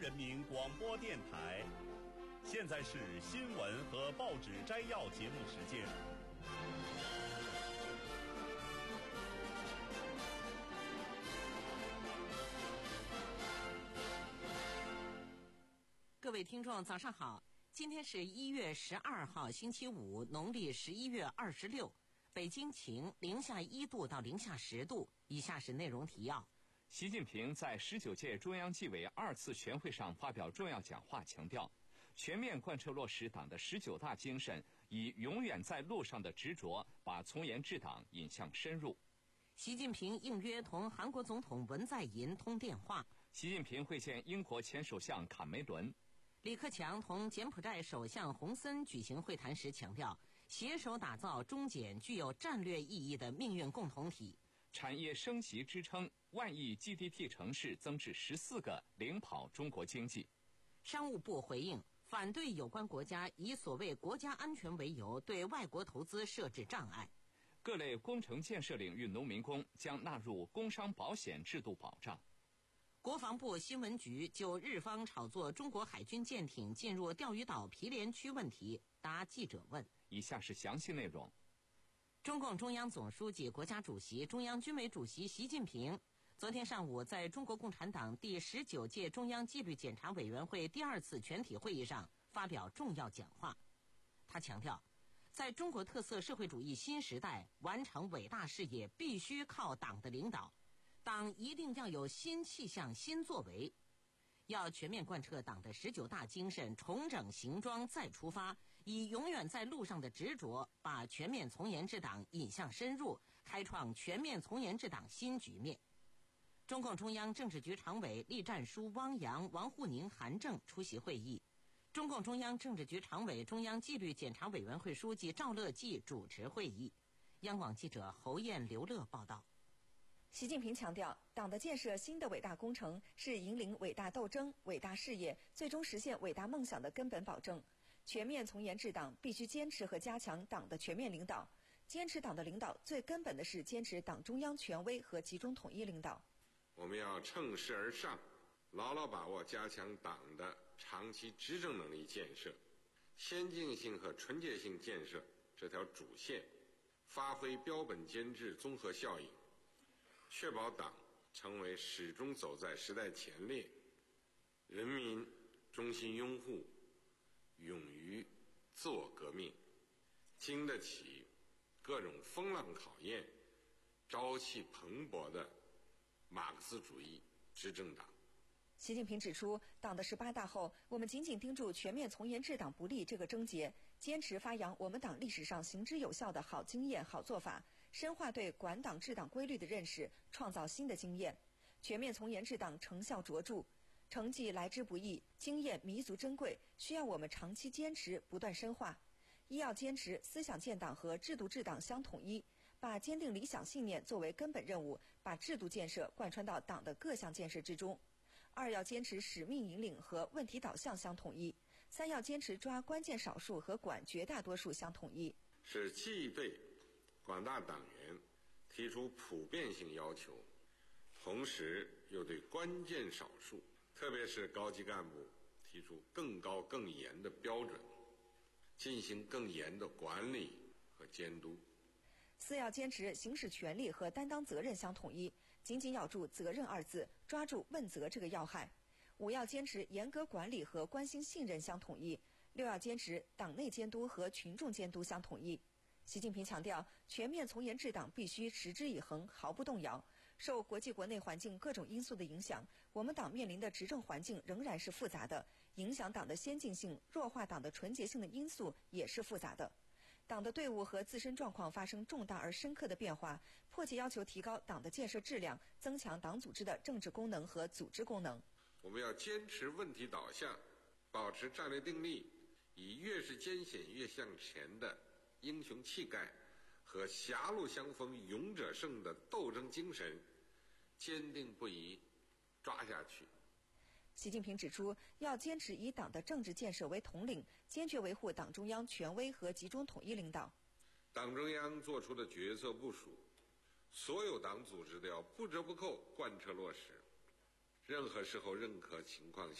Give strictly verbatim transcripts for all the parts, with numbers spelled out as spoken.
人民广播电台。现在是新闻和报纸摘要节目时间。 各位听众，早上好！今天是一月十二号，星期五，农历十一月二十六。北京晴，零下一度到零下十度。以下是内容提要。 习近平在十九届中央纪委二次全会上发表重要讲话，强调全面贯彻落实党的十九大精神，以永远在路上的执着，把从严治党引向深入。 习近平应约同韩国总统文在寅通电话。 习近平会见英国前首相卡梅伦。 李克强同柬埔寨首相洪森举行会谈时强调，携手打造中柬具有战略意义的命运共同体。 产业升级支撑万亿 G D P 城市增至十四个，领跑中国经济。 商务部回应，反对有关国家以所谓国家安全为由对外国投资设置障碍。 各类工程建设领域农民工将纳入工伤保险制度保障。 国防部新闻局就日方炒作中国海军舰艇进入钓鱼岛毗连区问题答记者问。 以下是详细内容。 中共中央总书记、国家主席、中央军委主席习近平昨天上午在中国共产党第十九届中央纪律检查委员会第二次全体会议上发表重要讲话。他强调，在中国特色社会主义新时代完成伟大事业，必须靠党的领导，党一定要有新气象、新作为，要全面贯彻党的十九大精神，重整行装再出发，以永远在路上的执着，把全面从严治党引向深入，开创全面从严治党新局面。中共中央政治局常委栗战书、汪洋、王沪宁、韩正出席会议。中共中央政治局常委、中央纪律检查委员会书记赵乐际主持会议。央广记者侯艳、刘乐报道。 习近平强调，党的建设新的伟大工程是引领伟大斗争、伟大事业，最终实现伟大梦想的根本保证。全面从严治党必须坚持和加强党的全面领导，坚持党的领导最根本的是坚持党中央权威和集中统一领导。 我们要乘势而上，牢牢把握加强党的长期执政能力建设、先进性和纯洁性建设这条主线，发挥标本兼治综合效应，确保党成为始终走在时代前列、人民衷心拥护、勇于自我革命、经得起各种风浪考验、朝气蓬勃的马克思主义执政党。 习近平指出，党的十八大后，我们紧紧盯住全面从严治党不力这个症结，坚持发扬我们党历史上行之有效的好经验、好做法，深化对管党治党规律的认识，创造新的经验。全面从严治党成效卓著，成绩来之不易，经验弥足珍贵，需要我们长期坚持，不断深化。一要坚持思想建党和制度治党相统一，把坚定理想信念作为根本任务，把制度建设贯穿到党的各项建设之中。二要坚持使命引领和问题导向相统一。三要坚持抓关键少数和管绝大多数相统一。 是既对广大党员提出普遍性要求，同时又对关键少数，特别是高级干部提出更高更严的标准，进行更严的管理和监督。 四要坚持行使权力和担当责任相统一，紧紧咬住责任二字，抓住问责这个要害。五要坚持严格管理和关心信任相统一。六要坚持党内监督和群众监督相统一。习近平强调，全面从严治党必须持之以恒，毫不动摇。受国际国内环境各种因素的影响，我们党面临的执政环境仍然是复杂的，影响党的先进性、弱化党的纯洁性的因素也是复杂的。党的队伍和自身状况发生重大而深刻的变化，迫切要求提高党的建设质量，增强党组织的政治功能和组织功能。 我们要坚持问题导向，保持战略定力，以越是艰险越向前的英雄气概和狭路相逢勇者胜的斗争精神，坚定不移抓下去。 习近平指出，要坚持以党的政治建设为统领，坚决维护党中央权威和集中统一领导。 党中央作出的决策部署，所有党组织都要不折不扣贯彻落实。任何时候、任何情况下，党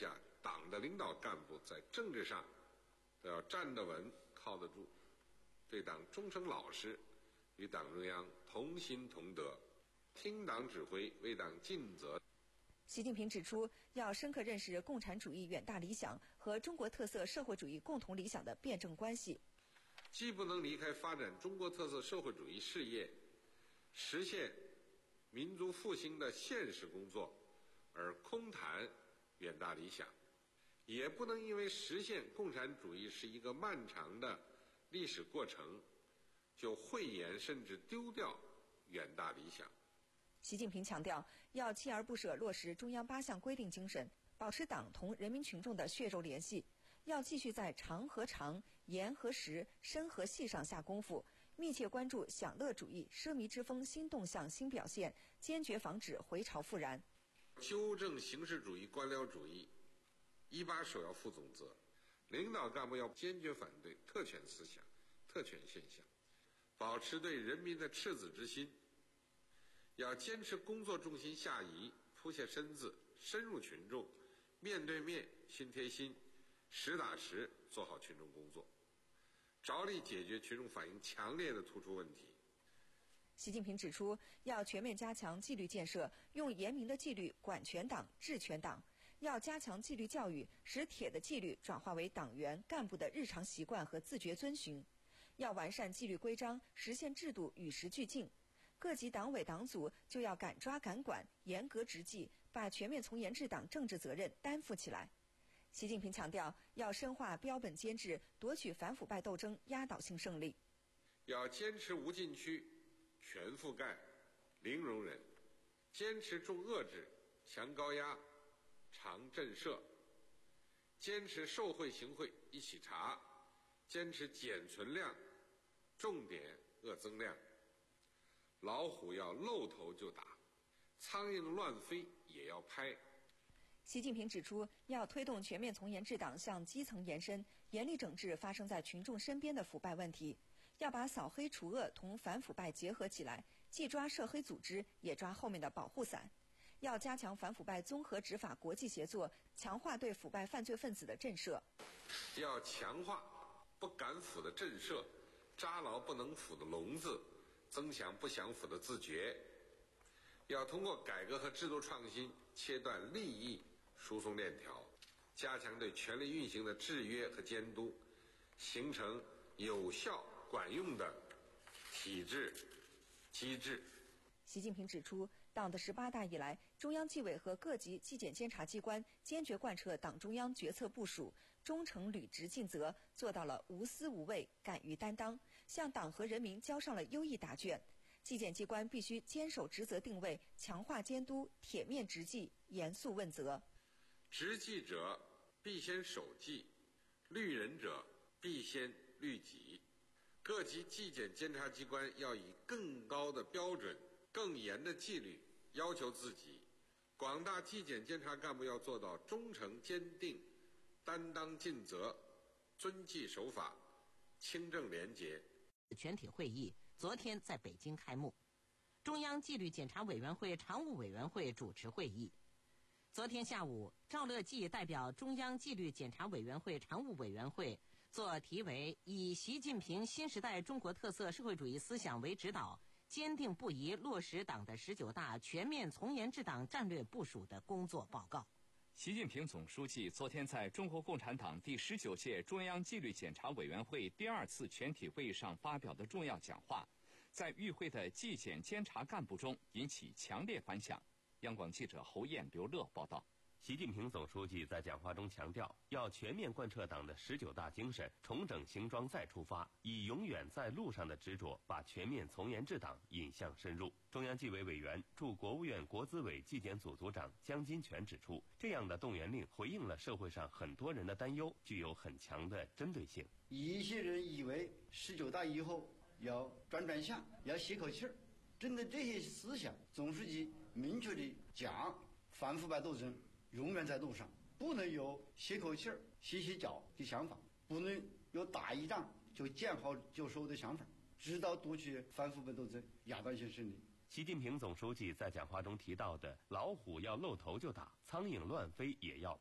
党的领导干部在政治上都要站得稳、靠得住，对党忠诚老实，与党中央同心同德，听党指挥，为党尽责。 习近平指出，要深刻认识共产主义远大理想和中国特色社会主义共同理想的辩证关系， 既不能离开发展中国特色社会主义事业、实现民族复兴的现实工作而空谈远大理想，也不能因为实现共产主义是一个漫长的历史过程，就讳言甚至丢掉远大理想。 习近平强调，要锲而不舍落实中央八项规定精神，保持党同人民群众的血肉联系，要继续在长和长、严和实、深和细上下功夫，密切关注享乐主义、奢靡之风新动向、新表现，坚决防止回潮复燃。 纠正形式主义、官僚主义，一把手要负总责，领导干部要坚决反对特权思想、特权现象，保持对人民的赤子之心，要坚持工作重心下移，扑下身子，深入群众，面对面、心贴心，实打实做好群众工作，着力解决群众反映强烈的突出问题。 习近平指出，要全面加强纪律建设，用严明的纪律管全党、治全党；要加强纪律教育，使铁的纪律转化为党员干部的日常习惯和自觉遵循；要完善纪律规章，实现制度与时俱进。各级党委党组就要敢抓敢管，严格执纪，把全面从严治党政治责任担负起来。习近平强调，要深化标本兼治，夺取反腐败斗争压倒性胜利。 要坚持无禁区、全覆盖、零容忍，坚持重遏制、强高压、长震慑，坚持受贿行贿一起查，坚持减存量、重点遏增量。老虎要露头就打，苍蝇乱飞也要拍。 习近平指出，要推动全面从严治党向基层延伸，严厉整治发生在群众身边的腐败问题，要把扫黑除恶同反腐败结合起来，既抓涉黑组织，也抓后面的保护伞。要加强反腐败综合执法国际协作，强化对腐败犯罪分子的震慑。 要强化不敢腐的震慑，扎牢不能腐的笼子，增强不享腐的自觉。要通过改革和制度创新，切断利益输送链条，加强对权力运行的制约和监督，形成有效管用的体制机制。 习近平指出，党的十八大以来，中央纪委和各级纪检监察机关坚决贯彻党中央决策部署，忠诚履职尽责，做到了无私无畏、敢于担当，向党和人民交上了优异答卷。纪检机关必须坚守职责定位，强化监督，铁面直纪，严肃问责。 执纪者必先守纪，律人者必先律己。各级纪检监察机关要以更高的标准、更严的纪律要求自己，广大纪检监察干部要做到忠诚坚定、担当尽责、遵纪守法、清正廉洁。 全体会议昨天在北京开幕，中央纪律检查委员会常务委员会主持会议。昨天下午，赵乐际代表中央纪律检查委员会常务委员会作题为"以习近平新时代中国特色社会主义思想为指导，坚定不移落实党的十九大全面从严治党战略部署"的工作报告。 习近平总书记昨天在中国共产党第十九届中央纪律检查委员会第二次全体会议上发表的重要讲话，在与会的纪检监察干部中引起强烈反响。央广记者侯艳、刘乐报道。 习近平总书记在讲话中强调，要全面贯彻党的十九大精神，重整行装再出发，以永远在路上的执着，把全面从严治党引向深入。中央纪委委员、驻国务院国资委纪检组组长江金泉指出，这样的动员令回应了社会上很多人的担忧，具有很强的针对性。 一些人以为十九大以后要转转向，要歇口气儿，针对这些思想，总书记明确地讲，反腐败斗争永远在路上，不能有歇口气儿、歇歇脚的想法，不能有打一仗就见好就收的想法，直到夺取反腐败斗争压倒性胜利。 习近平总书记在讲话中提到的"老虎要露头就打，苍蝇乱飞也要拍"，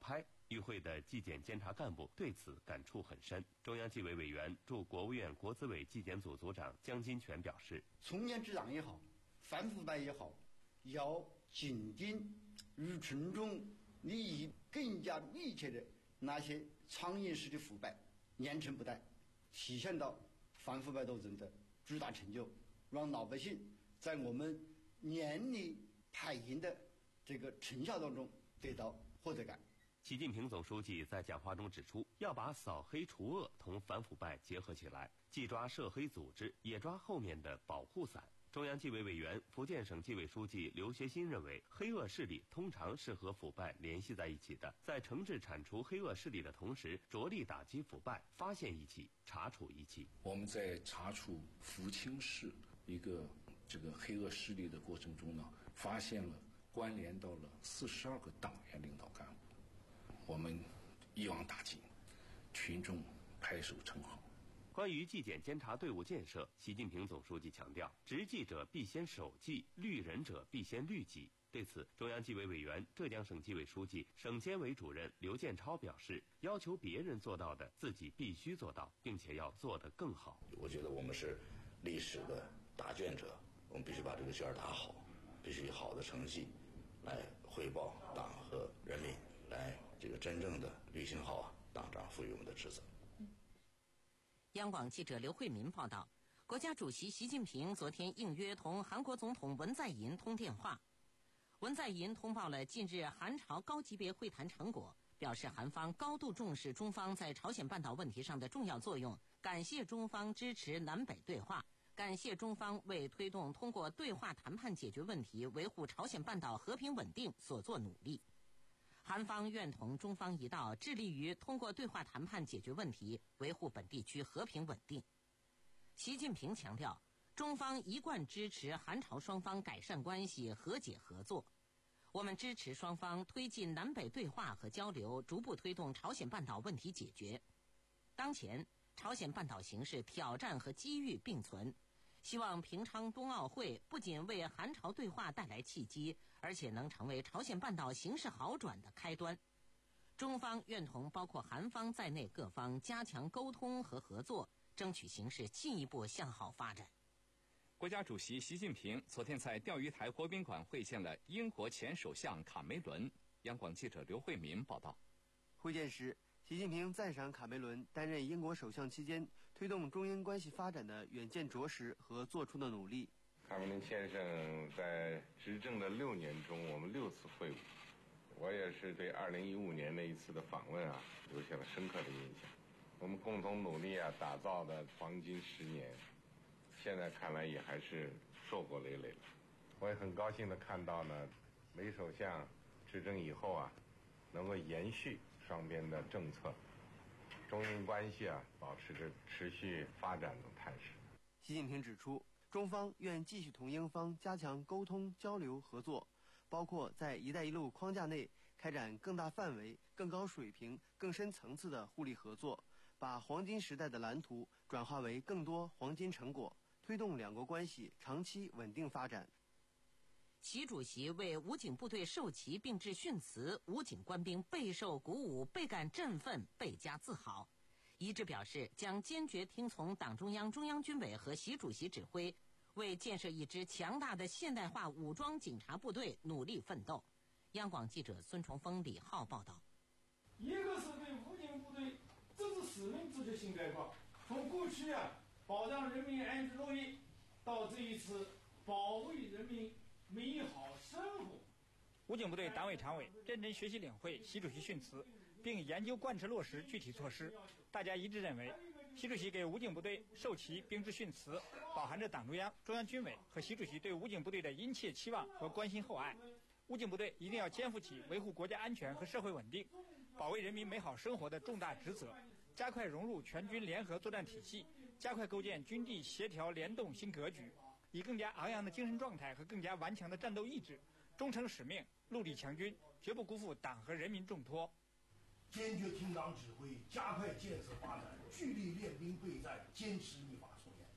与会的纪检监察干部对此感触很深。中央纪委委员、驻国务院国资委纪检组组长姜金泉表示， 从严治党也好，反腐败也好，要紧盯与群众利益更加密切的那些苍蝇式的腐败，严惩不贷，体现到反腐败斗争的巨大成就，让老百姓在我们严厉排严的这个成效当中得到获得感。 习近平总书记在讲话中指出，要把扫黑除恶同反腐败结合起来，既抓涉黑组织，也抓后面的保护伞。中央纪委委员、福建省纪委书记刘学新认为，黑恶势力通常是和腐败联系在一起的，在惩治铲除黑恶势力的同时，着力打击腐败，发现一起，查处一起。 我们在查处福清市一个这个黑恶势力的过程中呢，发现了关联到了四十二个党员领导干部，我们一网打尽，群众拍手称好。 关于纪检监察队伍建设，习近平总书记强调，执纪者必先守纪，律人者必先律己。对此，中央纪委委员、浙江省纪委书记、省监委主任刘建超表示，要求别人做到的，自己必须做到，并且要做得更好。 我觉得我们是历史的答卷者，我们必须把这个卷答好，必须以好的成绩来汇报党和人民，来这个真正的履行好啊党章赋予我们的职责。 央广记者刘慧民报道，国家主席习近平昨天应约同韩国总统文在寅通电话。文在寅通报了近日韩朝高级别会谈成果，表示韩方高度重视中方在朝鲜半岛问题上的重要作用，感谢中方支持南北对话，感谢中方为推动通过对话谈判解决问题、维护朝鲜半岛和平稳定所做努力。韩方愿同中方一道，致力于通过对话谈判解决问题，维护本地区和平稳定。习近平强调，中方一贯支持韩朝双方改善关系、和解合作。我们支持双方推进南北对话和交流，逐步推动朝鲜半岛问题解决。当前，朝鲜半岛形势挑战和机遇并存，希望平昌冬奥会不仅为韩朝对话带来契机，而且能成为朝鲜半岛形势好转的开端。中方愿同包括韩方在内各方加强沟通和合作，争取形势进一步向好发展。 国家主席习近平昨天在钓鱼台国宾馆会见了英国前首相卡梅伦。央广记者刘慧民报道。 会见时，习近平赞赏卡梅伦担任英国首相期间推动中英关系发展的远见卓识和做出的努力。 卡梅伦先生在执政的六年中，我们六次会晤，我也是对二零一五年那一次的访问啊留下了深刻的印象。我们共同努力啊打造的黄金十年，现在看来也还是硕果累累了。我也很高兴地看到呢，梅首相执政以后啊，能够延续双边的政策，中英关系啊保持着持续发展的态势。 习近平指出，中方愿继续同英方加强沟通交流合作，包括在“一带一路”框架内开展更大范围、更高水平、更深层次的互利合作，把黄金时代的蓝图转化为更多黄金成果，推动两国关系长期稳定发展。 习主席为武警部队授旗并致训词，武警官兵备受鼓舞，倍感振奋，倍加自豪。一致表示将坚决听从党中央、中央军委和习主席指挥，为建设一支强大的现代化武装警察部队努力奋斗。央广记者孙崇峰、李浩报道。 一个是对武警部队自治使命自觉性改革，从过去啊保障人民安居乐业，到这一次保卫人民美好生活。 武警部队党委常委认真学习领会习主席训词，并研究贯彻落实具体措施。大家一致认为，习主席给武警部队授旗并致训词，饱含着党中央、中央军委和习主席对武警部队的殷切期望和关心厚爱。武警部队一定要肩负起维护国家安全和社会稳定、保卫人民美好生活的重大职责，加快融入全军联合作战体系，加快构建军地协调联动新格局，以更加昂扬的精神状态和更加顽强的战斗意志，忠诚使命，戮力强军，绝不辜负党和人民重托。 坚决听党指挥，加快建设发展，据力练兵备战，坚持依法从严。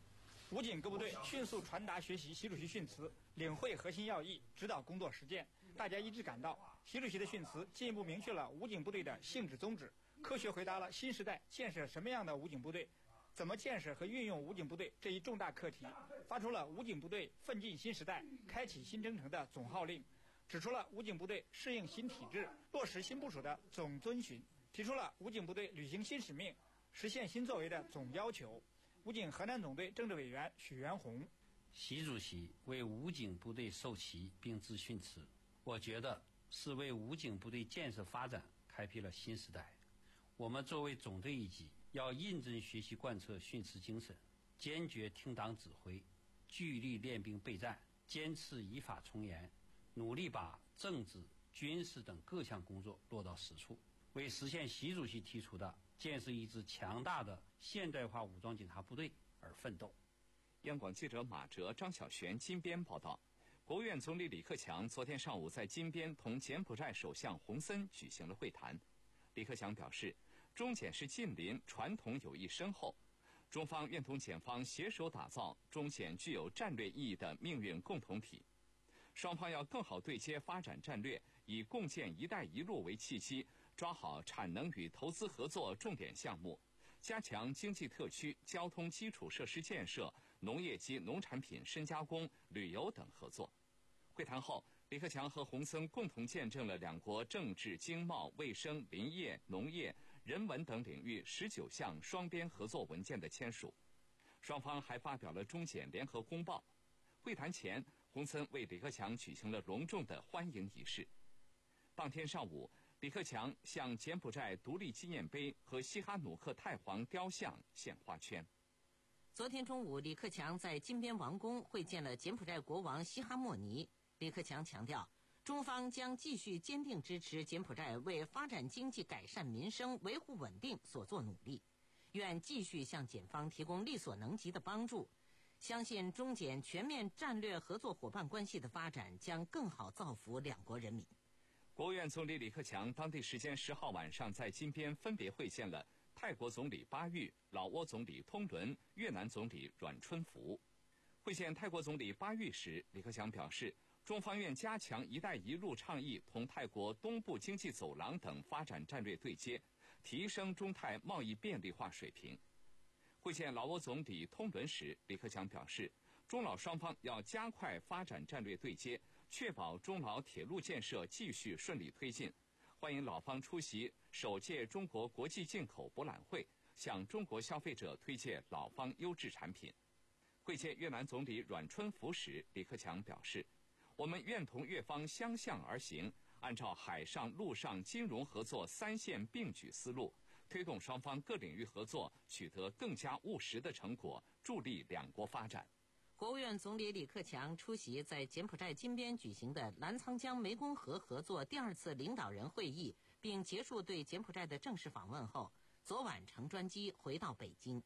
武警各部队迅速传达学习习主席训词，领会核心要义，指导工作实践。大家一致感到，习主席的训词进一步明确了武警部队的性质宗旨，科学回答了新时代建设什么样的武警部队、怎么建设和运用武警部队这一重大课题，发出了武警部队奋进新时代、开启新征程的总号令，指出了武警部队适应新体制、落实新部署的总遵循，提出了武警部队履行新使命、实现新作为的总要求。武警河南总队政治委员许元红： 习主席为武警部队授旗并致训词，我觉得是为武警部队建设发展开辟了新时代。我们作为总队一级，要认真学习贯彻训词精神，坚决听党指挥，据力练兵备战，坚持依法从严，努力把政治、军事等各项工作落到实处，为实现习主席提出的建设一支强大的现代化武装警察部队而奋斗。 央广记者马哲、张小璇金边报道。国务院总理李克强昨天上午在金边同柬埔寨首相洪森举行了会谈。李克强表示，中柬是近邻，传统友谊深厚，中方愿同柬方携手打造中柬具有战略意义的命运共同体。双方要更好对接发展战略，以共建“一带一路”为契机，抓好产能与投资合作重点项目，加强经济特区交通基础设施建设、农业及农产品深加工、旅游等合作。会谈后，李克强和洪森共同见证了两国政治、经贸、卫生、林业、农业、人文等领域十九项双边合作文件的签署。双方还发表了中柬联合公报。会谈前，洪森为李克强举行了隆重的欢迎仪式。当天上午，李克强向柬埔寨独立纪念碑和西哈努克太皇雕像献花圈。 昨天中午，李克强在金边王宫会见了柬埔寨国王西哈莫尼。李克强强调，中方将继续坚定支持柬埔寨为发展经济、改善民生、维护稳定所做努力，愿继续向柬方提供力所能及的帮助。相信中柬全面战略合作伙伴关系的发展将更好造福两国人民。 国务院总理李克强当地时间十号晚上在金边分别会见了泰国总理巴育、老挝总理通伦、越南总理阮春福。会见泰国总理巴育时，李克强表示，中方愿加强“一带一路”倡议同泰国东部经济走廊等发展战略对接，提升中泰贸易便利化水平。会见老挝总理通伦时，李克强表示，中老双方要加快发展战略对接，确保中老铁路建设继续顺利推进。欢迎老方出席首届中国国际进口博览会，向中国消费者推荐老方优质产品。会见越南总理阮春福时，李克强表示，我们愿同越方相向而行，按照海上、陆上金融合作三线并举思路，推动双方各领域合作取得更加务实的成果，助力两国发展。 国务院总理李克强出席在柬埔寨金边举行的澜沧江湄公河合作第二次领导人会议，并结束对柬埔寨的正式访问后，昨晚乘专机回到北京。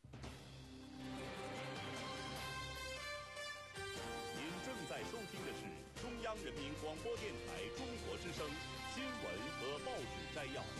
您正在收听的是中央人民广播电台中国之声新闻和报纸摘要。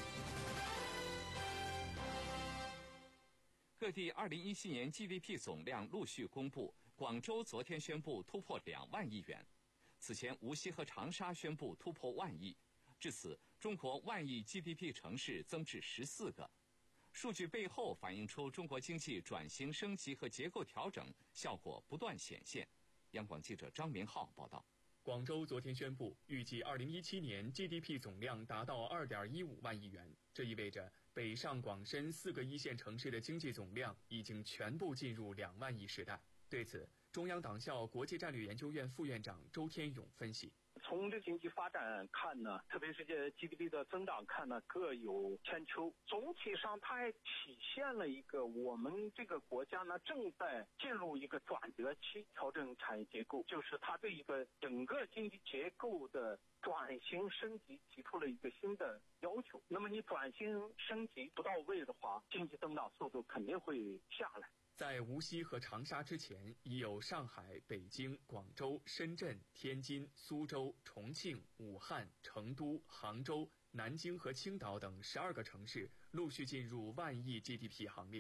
各地二零一七年 G D P 总量陆续公布，广州昨天宣布突破两万亿元。此前，无锡和长沙宣布突破万亿，至此，中国万亿 G D P 城市增至十四个。数据背后反映出中国经济转型升级和结构调整效果不断显现。央广记者张明浩报道。 广州昨天宣布，预计二零一七年 G D P 总量达到二点一五万亿元，这意味着北上广深四个一线城市的经济总量已经全部进入两万亿时代。对此，中央党校国际战略研究院副院长周天勇分析。 从这经济发展看呢，特别是这 G D P 的增长看呢，各有千秋。总体上，它还体现了一个我们这个国家呢正在进入一个转折期，调整产业结构，就是它对一个整个经济结构的转型升级提出了一个新的要求。那么你转型升级不到位的话，经济增长速度肯定会下来。 在无锡和长沙之前，已有上海、北京、广州、深圳、天津、苏州、重庆、武汉、成都、杭州、南京和青岛等十二个城市陆续进入万亿 G D P 行列。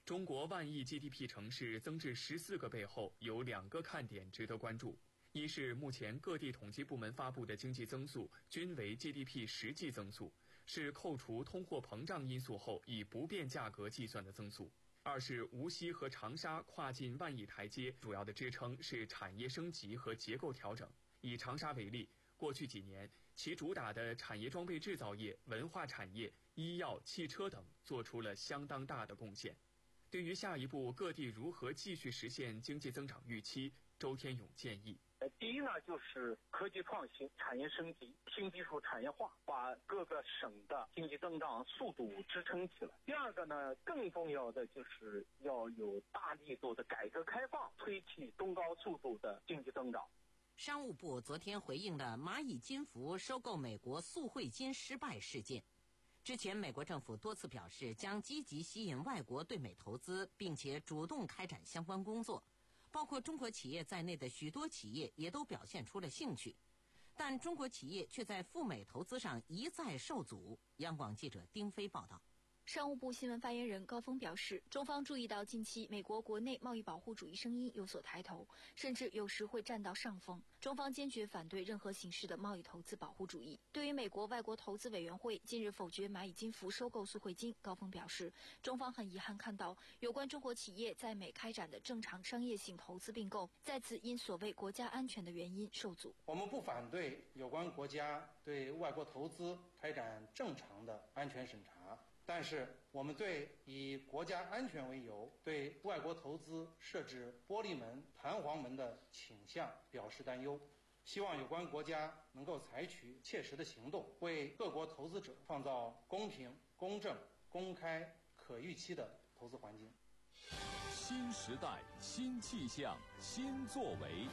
中国万亿 G D P 城市增至十四个背后，有两个看点值得关注。一是目前各地统计部门发布的经济增速均为 G D P 实际增速，是扣除通货膨胀因素后以不变价格计算的增速。二是无锡和长沙跨进万亿台阶，主要的支撑是产业升级和结构调整。以长沙为例，过去几年其主打的产业装备制造业、文化产业、医药、汽车等做出了相当大的贡献。对于下一步各地如何继续实现经济增长预期，周天勇建议。 呃，第一呢，就是科技创新、产业升级、新技术产业化，把各个省的经济增长速度支撑起来。第二个呢，更重要的就是要有大力度的改革开放，推起中高速度的经济增长。 商务部昨天回应了蚂蚁金服收购美国速汇金失败事件。之前，美国政府多次表示将积极吸引外国对美投资，并且主动开展相关工作。包括中国企业在内的许多企业也都表现出了兴趣，但中国企业却在赴美投资上一再受阻。央广记者丁飞报道。 商务部新闻发言人高峰表示，中方注意到近期美国国内贸易保护主义声音有所抬头，甚至有时会占到上风。中方坚决反对任何形式的贸易投资保护主义。对于美国外国投资委员会近日否决蚂蚁金服收购速汇金，高峰表示，中方很遗憾看到有关中国企业在美开展的正常商业性投资并购，再次因所谓国家安全的原因受阻。 我们不反对有关国家对外国投资开展正常的安全审查，但是我们对以国家安全为由对外国投资设置玻璃门、弹簧门的倾向表示担忧，希望有关国家能够采取切实的行动，为各国投资者创造公平、公正、公开、可预期的投资环境。 新时代、新气象、新作为。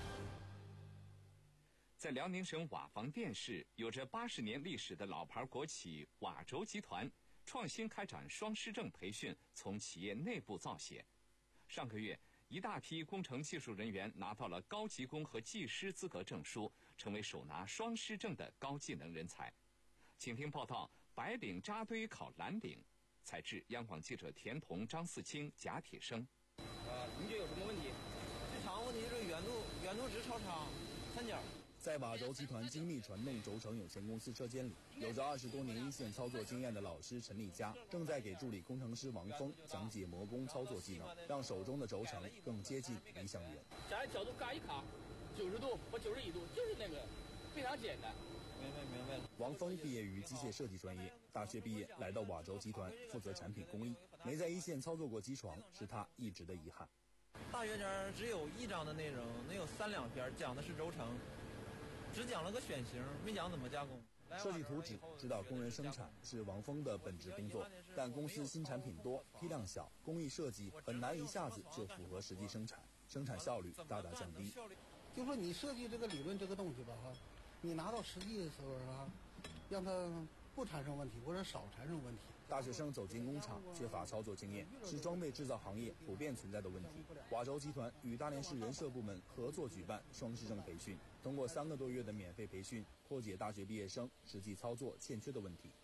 在辽宁省瓦房店市，有着八十年历史的老牌国企瓦轴集团创新开展双师证培训，从企业内部造血。上个月，一大批工程技术人员拿到了高级工和技师资格证书，成为手拿双师证的高技能人才。请听报道：白领扎堆考蓝领。采制央广记者田彤、张四清、贾铁生。 呃，你觉得有什么问题？最常问题是圆度圆度值超长，三角。 在瓦轴集团精密传动轴承有限公司车间里，有着二十多年一线操作经验的老师陈丽佳正在给助理工程师王峰讲解磨工操作技能，让手中的轴承更接近理想圆。 夹角度嘎一卡，九十度或九十一度，就是那个，非常简单。 明白明白了。 王峰毕业于机械设计专业，大学毕业来到瓦轴集团负责产品工艺，没在一线操作过机床是他一直的遗憾。 大学前只有一章的内容，能有三两篇讲的是轴承。只讲了个选型，没讲怎么加工。 设计图纸、指导工人生产是王峰的本职工作，但公司新产品多、批量小，工艺设计很难一下子就符合实际生产，生产效率大大降低。 就说你设计这个理论这个东西吧哈，你拿到实际的时候啊，让它不产生问题或者少产生问题。 大学生走进工厂缺乏操作经验，是装备制造行业普遍存在的问题。瓦轴集团与大连市人社部门合作举办双师证培训，通过三个多月的免费培训，破解大学毕业生实际操作欠缺的问题。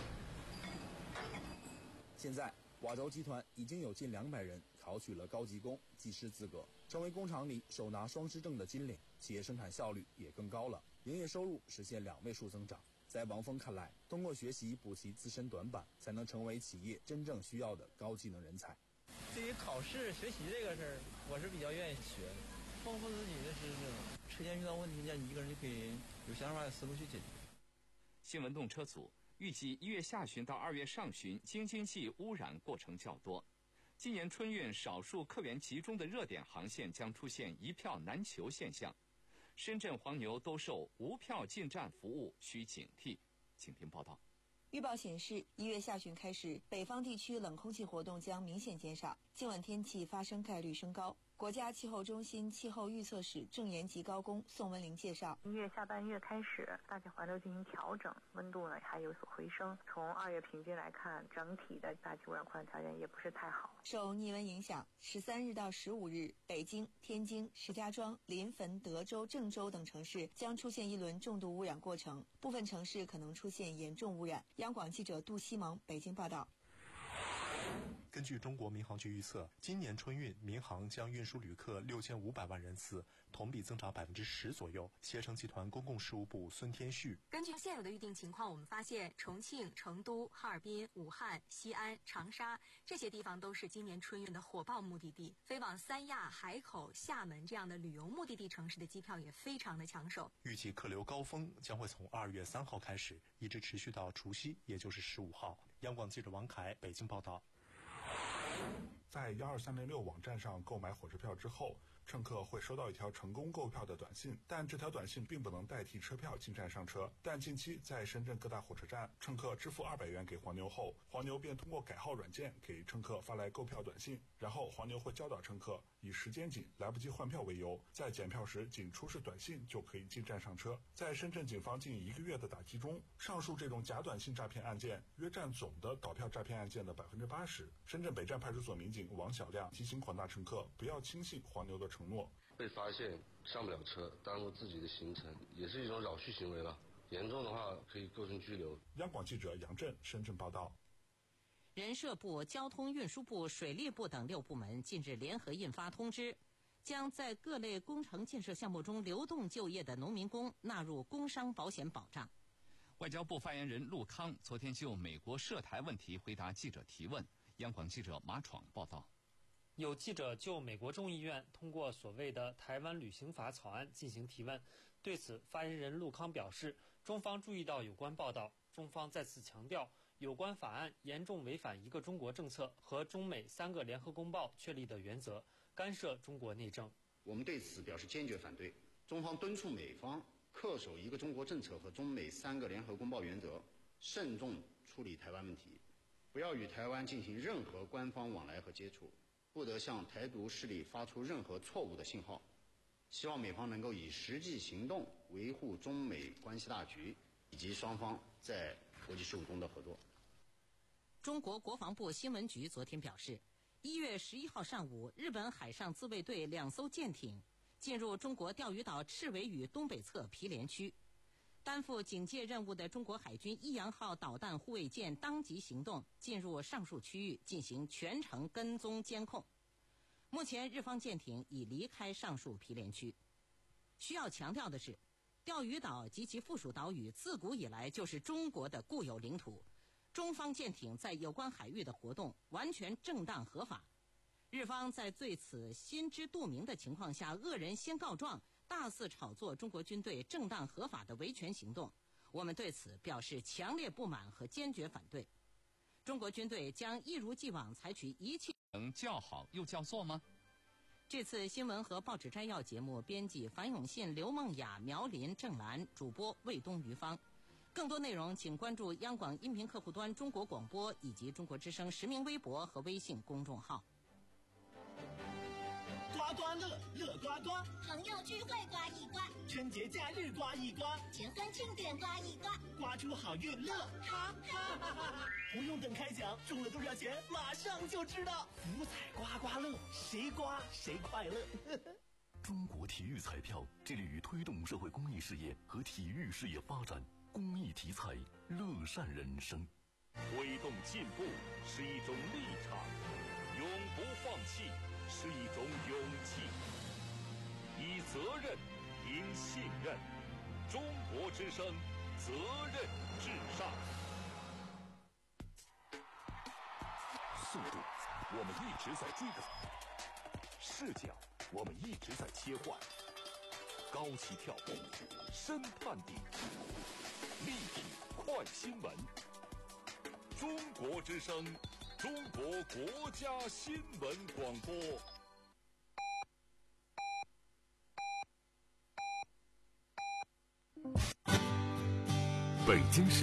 现在，瓦轴集团已经有近两百人考取了高级工、技师资格，成为工厂里手拿双师证的金领，企业生产效率也更高了，营业收入实现两位数增长。在王峰看来，通过学习补齐自身短板，才能成为企业真正需要的高技能人才。 对于考试学习这个事儿，我是比较愿意学，丰富自己的知识。车间遇到问题，你一个人就可以有想法、有思路去解决。 新闻动车组预计一月下旬到二月上旬，京津冀污染过程较多。今年春运少数客源集中的热点航线将出现一票难求现象。深圳黄牛兜售无票进站服务需警惕。请听报道。 预报显示，一月下旬开始，北方地区冷空气活动将明显减少，今晚天气发生概率升高。国家气候中心气候预测室正研级高工宋文玲介绍， 一月下半月开始，大气环流进行调整，温度呢还有所回升。从二月平均来看，整体的大气污染扩散条件也不是太好。 受逆温影响，十三日到十五日，北京、天津、石家庄、临汾、德州、郑州等城市将出现一轮重度污染过程，部分城市可能出现严重污染。央广记者杜西蒙北京报道。 根据中国民航局预测，今年春运民航将运输旅客六千五百万人次，同比增长百分之十左右。携程集团公共事务部孙天旭： 根据现有的预定情况，我们发现重庆、成都、哈尔滨、武汉、西安、长沙这些地方都是今年春运的火爆目的地。飞往三亚、海口、厦门这样的旅游目的地城市的机票也非常的抢手。 预计客流高峰将会从二月三号开始，一直持续到除夕，也就是十五号。央广记者王凯北京报道。 在一二三零六网站上购买火车票之后，乘客会收到一条成功购票的短信，但这条短信并不能代替车票进站上车。但近期在深圳各大火车站，乘客支付二百元给黄牛后，黄牛便通过改号软件给乘客发来购票短信，然后黄牛会教导乘客以时间紧、来不及换票为由，在检票时仅出示短信就可以进站上车。在深圳警方近一个月的打击中，上述这种假短信诈骗案件约占总的倒票诈骗案件的百分之八十。深圳北站派出所民警王小亮提醒广大乘客不要轻信黄牛的承诺。 被发现上不了车，耽误自己的行程，也是一种扰序行为了。严重的话可以构成拘留。 央广记者杨震深圳报道。 人社部、交通运输部、水利部等六部门近日联合印发通知，将在各类工程建设项目中流动就业的农民工纳入工伤保险保障。 外交部发言人陆康昨天就美国涉台问题回答记者提问。央广记者马闯报道。 有记者就美国众议院通过所谓的台湾旅行法草案进行提问，对此发言人陆康表示，中方注意到有关报道，中方再次强调，有关法案严重违反一个中国政策和中美三个联合公报确立的原则，干涉中国内政。 我们对此表示坚决反对，中方敦促美方恪守一个中国政策和中美三个联合公报原则，慎重处理台湾问题，不要与台湾进行任何官方往来和接触，不得向台独势力发出任何错误的信号。希望美方能够以实际行动维护中美关系大局以及双方在国际事务中的合作。 中国国防部新闻局昨天表示，一月十一号上午，日本海上自卫队两艘舰艇进入中国钓鱼岛赤尾屿东北侧毗连区。担负警戒任务的中国海军益阳号导弹护卫舰当即行动，进入上述区域进行全程跟踪监控。目前日方舰艇已离开上述毗连区。需要强调的是，钓鱼岛及其附属岛屿自古以来就是中国的固有领土，中方舰艇在有关海域的活动完全正当合法。日方在对此心知肚明的情况下，恶人先告状，大肆炒作中国军队正当合法的维权行动，我们对此表示强烈不满和坚决反对。中国军队将一如既往采取一切。 能叫好又叫座吗？ 这次新闻和报纸摘要节目，编辑樊永信、刘梦雅、苗林、郑兰，主播魏东、于芳。更多内容请关注央广音频客户端中国广播以及中国之声实名微博和微信公众号。 刮刮乐，乐刮刮， 朋友聚会刮一刮， 春节假日刮一刮， 结婚庆典刮一刮， 刮出好运乐，哈哈哈哈！不用等开奖，中了多少钱马上就知道。福彩刮刮乐，谁刮谁快乐。 中国体育彩票致力于推动社会公益事业和体育事业发展，公益题材，乐善人生。 推动进步是一种立场，永不放弃是一种勇气，以责任赢信任。中国之声，责任至上。速度，我们一直在追赶；视角，我们一直在切换。高起跳步，深探底，立体快新闻。中国之声，中国国家新闻广播。 北京市